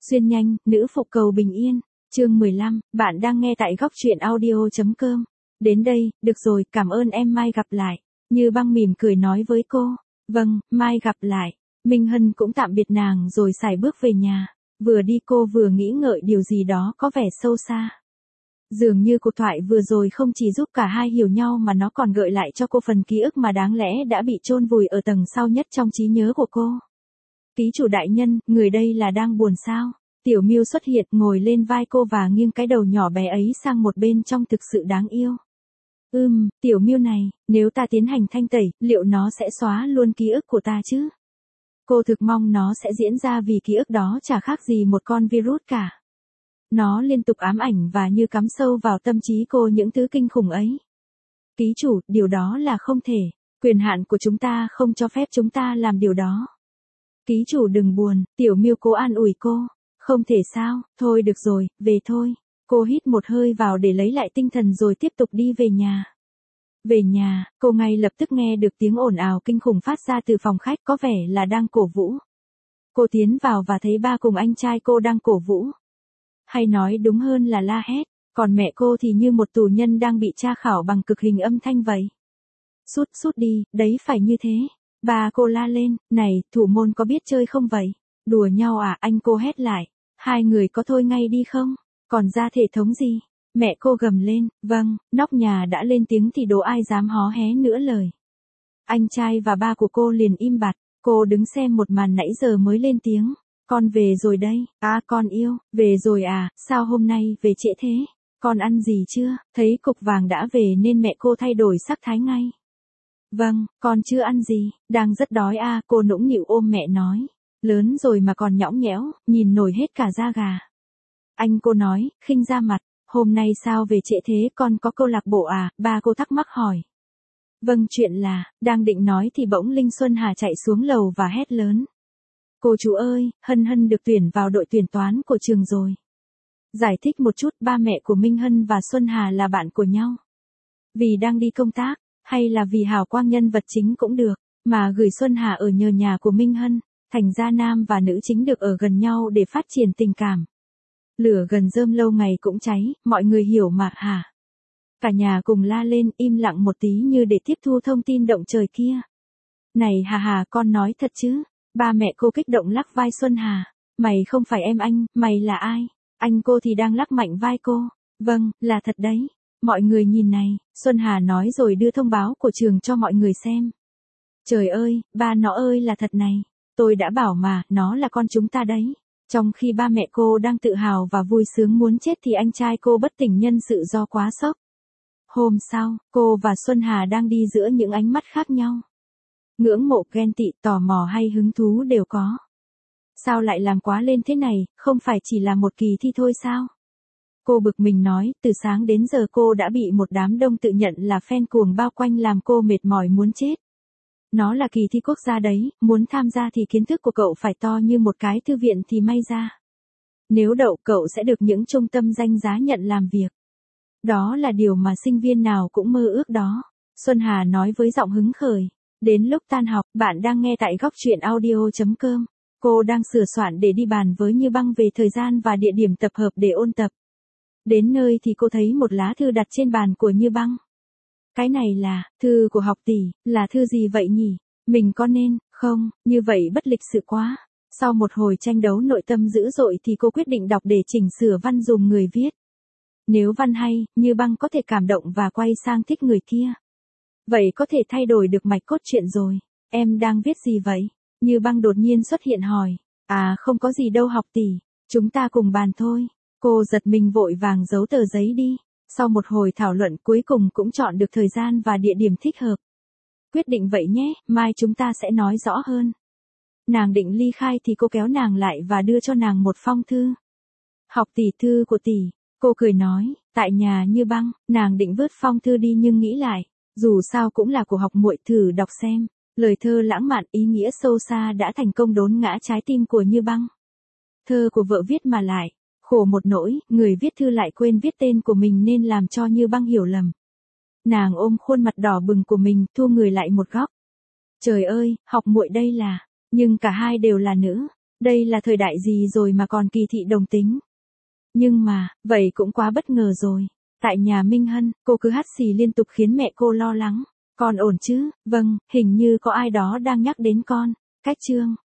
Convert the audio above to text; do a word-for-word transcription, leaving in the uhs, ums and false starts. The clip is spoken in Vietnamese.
Xuyên nhanh, nữ phục cầu bình yên. Chương mười lăm, bạn đang nghe tại góc truyện audio chấm com. Đến đây, được rồi, cảm ơn em, mai gặp lại. Như Băng mỉm cười nói với cô. Vâng, mai gặp lại. Minh Hân cũng tạm biệt nàng rồi sải bước về nhà. Vừa đi cô vừa nghĩ ngợi điều gì đó có vẻ sâu xa. Dường như cuộc thoại vừa rồi không chỉ giúp cả hai hiểu nhau mà nó còn gợi lại cho cô phần ký ức mà đáng lẽ đã bị chôn vùi ở tầng sâu nhất trong trí nhớ của cô. Ký chủ đại nhân, người đây là đang buồn sao? Tiểu Miêu xuất hiện, ngồi lên vai cô và nghiêng cái đầu nhỏ bé ấy sang một bên trông thực sự đáng yêu. Ừm, Tiểu Miêu này, nếu ta tiến hành thanh tẩy, liệu nó sẽ xóa luôn ký ức của ta chứ? Cô thực mong nó sẽ diễn ra vì ký ức đó chả khác gì một con virus cả. Nó liên tục ám ảnh và như cắm sâu vào tâm trí cô những thứ kinh khủng ấy. Ký chủ, điều đó là không thể. Quyền hạn của chúng ta không cho phép chúng ta làm điều đó. Ký chủ đừng buồn, Tiểu Miêu cố an ủi cô. Không thể sao, thôi được rồi, về thôi. Cô hít một hơi vào để lấy lại tinh thần rồi tiếp tục đi về nhà. Về nhà, cô ngay lập tức nghe được tiếng ồn ào kinh khủng phát ra từ phòng khách, có vẻ là đang cổ vũ. Cô tiến vào và thấy ba cùng anh trai cô đang cổ vũ. Hay nói đúng hơn là la hét, còn mẹ cô thì như một tù nhân đang bị tra khảo bằng cực hình âm thanh vậy. Sút sút đi, đấy phải như thế. Bà cô la lên, này, thủ môn có biết chơi không vậy? Đùa nhau à? Anh cô hét lại. Hai người có thôi ngay đi không? Còn ra thể thống gì? Mẹ cô gầm lên, vâng, nóc nhà đã lên tiếng thì đố ai dám hó hé nữa lời. Anh trai và ba của cô liền im bặt, cô đứng xem một màn nãy giờ mới lên tiếng. Con về rồi đây, à con yêu, về rồi à, sao hôm nay về trễ thế? Con ăn gì chưa? Thấy cục vàng đã về nên mẹ cô thay đổi sắc thái ngay. Vâng, con chưa ăn gì, đang rất đói à, cô nũng nịu ôm mẹ nói. Lớn rồi mà còn nhõng nhẽo, nhìn nổi hết cả da gà. Anh cô nói, khinh ra mặt, hôm nay sao về trễ thế, con có câu lạc bộ à, ba cô thắc mắc hỏi. Vâng, chuyện là, đang định nói thì bỗng Linh Xuân Hà chạy xuống lầu và hét lớn. Cô chú ơi, Hân Hân được tuyển vào đội tuyển toán của trường rồi. Giải thích một chút, ba mẹ của Minh Hân và Xuân Hà là bạn của nhau. Vì đang đi công tác, hay là vì hào quang nhân vật chính cũng được, mà gửi Xuân Hà ở nhờ nhà của Minh Hân, thành ra nam và nữ chính được ở gần nhau để phát triển tình cảm. Lửa gần rơm lâu ngày cũng cháy, mọi người hiểu mà hả? Cả nhà cùng la lên, im lặng một tí như để tiếp thu thông tin động trời kia. Này hà hà, con nói thật chứ? Ba mẹ cô kích động lắc vai Xuân Hà. Mày không phải em anh, mày là ai? Anh cô thì đang lắc mạnh vai cô. Vâng, là thật đấy. Mọi người nhìn này, Xuân Hà nói rồi đưa thông báo của trường cho mọi người xem. Trời ơi, ba nó ơi là thật này. Tôi đã bảo mà, nó là con chúng ta đấy. Trong khi ba mẹ cô đang tự hào và vui sướng muốn chết thì anh trai cô bất tỉnh nhân sự do quá sốc. Hôm sau, cô và Xuân Hà đang đi giữa những ánh mắt khác nhau. Ngưỡng mộ, ghen tị, tò mò hay hứng thú đều có. Sao lại làm quá lên thế này, không phải chỉ là một kỳ thi thôi sao? Cô bực mình nói, từ sáng đến giờ cô đã bị một đám đông tự nhận là fan cuồng bao quanh làm cô mệt mỏi muốn chết. Nó là kỳ thi quốc gia đấy, muốn tham gia thì kiến thức của cậu phải to như một cái thư viện thì may ra. Nếu đậu cậu sẽ được những trung tâm danh giá nhận làm việc. Đó là điều mà sinh viên nào cũng mơ ước đó. Xuân Hà nói với giọng hứng khởi. Đến lúc tan học, bạn đang nghe tại góc truyện audio chấm com. Cô đang sửa soạn để đi bàn với Như Băng về thời gian và địa điểm tập hợp để ôn tập. Đến nơi thì cô thấy một lá thư đặt trên bàn của Như Băng. Cái này là, thư của học tỷ, là thư gì vậy nhỉ? Mình có nên, không, như vậy bất lịch sự quá. Sau một hồi tranh đấu nội tâm dữ dội thì cô quyết định đọc để chỉnh sửa văn dùm người viết. Nếu văn hay, Như Băng có thể cảm động và quay sang thích người kia. Vậy có thể thay đổi được mạch cốt truyện rồi. Em đang viết gì vậy? Như Băng đột nhiên xuất hiện hỏi. À không có gì đâu học tỷ, chúng ta cùng bàn thôi. Cô giật mình vội vàng giấu tờ giấy đi. Sau một hồi thảo luận cuối cùng cũng chọn được thời gian và địa điểm thích hợp. Quyết định vậy nhé, mai chúng ta sẽ nói rõ hơn. Nàng định ly khai thì cô kéo nàng lại và đưa cho nàng một phong thư. Học tỷ, thư của tỷ. Cô cười nói, tại nhà Như Băng, nàng định vứt phong thư đi nhưng nghĩ lại. Dù sao cũng là của học muội, thử đọc xem. Lời thơ lãng mạn ý nghĩa sâu xa đã thành công đốn ngã trái tim của Như Băng. Thơ của vợ viết mà lại. Khổ một nỗi, người viết thư lại quên viết tên của mình nên làm cho Như Băng hiểu lầm. Nàng ôm khuôn mặt đỏ bừng của mình, thu người lại một góc. Trời ơi, học muội đây là, nhưng cả hai đều là nữ. Đây là thời đại gì rồi mà còn kỳ thị đồng tính. Nhưng mà, vậy cũng quá bất ngờ rồi. Tại nhà Minh Hân, cô cứ hắt xì liên tục khiến mẹ cô lo lắng. Con ổn chứ? Vâng, hình như có ai đó đang nhắc đến con. Cách chương